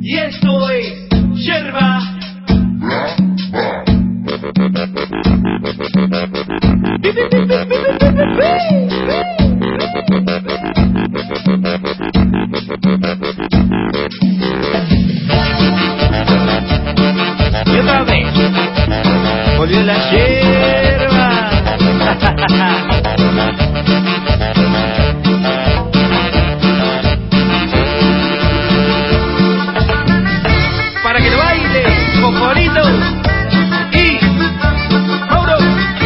Y esto es Yerba. Y otra vez volvió la yerba. Para que lo baile, Poporito y Mauro.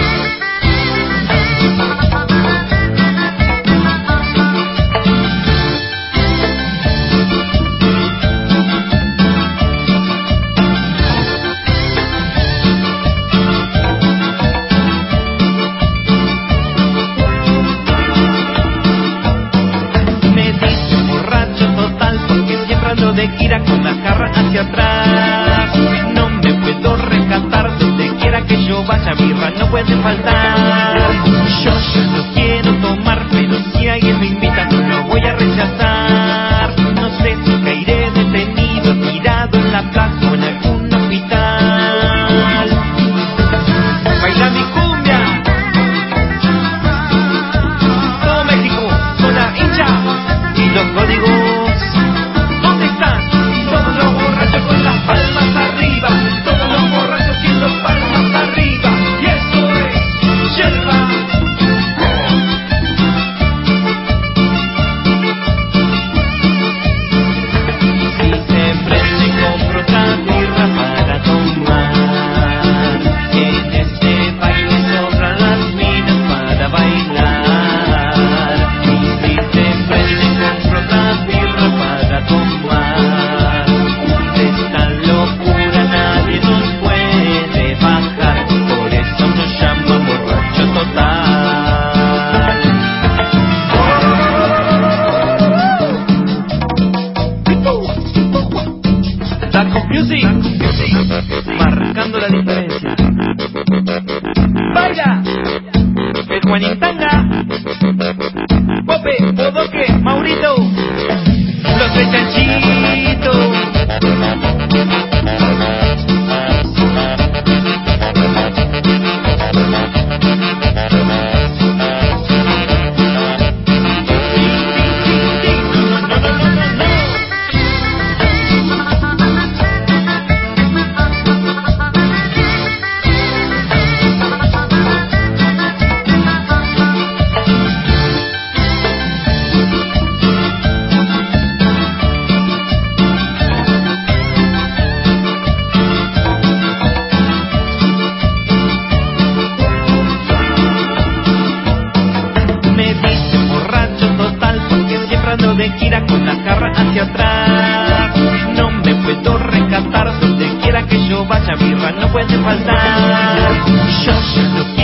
Me dice borracho total porque siempre ando de gira con la jarra hacia atrás. No me puedo rescatar, donde quiera que yo vaya birra no puede faltar. Yo ya no quiero tomar, pero si alguien me invita no lo voy a rechazar. No sé si caeré detenido, tirado en la plaza o en algún hospital. Baila mi cumbia, todo México, zona hincha y los códigos. ¿Dónde están? Todos los borrachos con las palmas arriba, todos los borrachos con las palmas arriba. Y esto es Yerba. Si se prende compro otra birra para tomar. En este baile sobran las minas para bailar. Y si se prende compro otra birra para tomar. De esta locura nadie nos puede bajar, por eso nos llaman borracho total. Taco Music, marcando la diferencia. Baila el Juanitanga, Pope, Bodoque, Maurito, los tres chanchitos. Me dice borracho total porque siempre ando de gira con la jarra hacia atrás. No me puedo rescatar, donde quiera que yo vaya birra no puede faltar. Yo ya no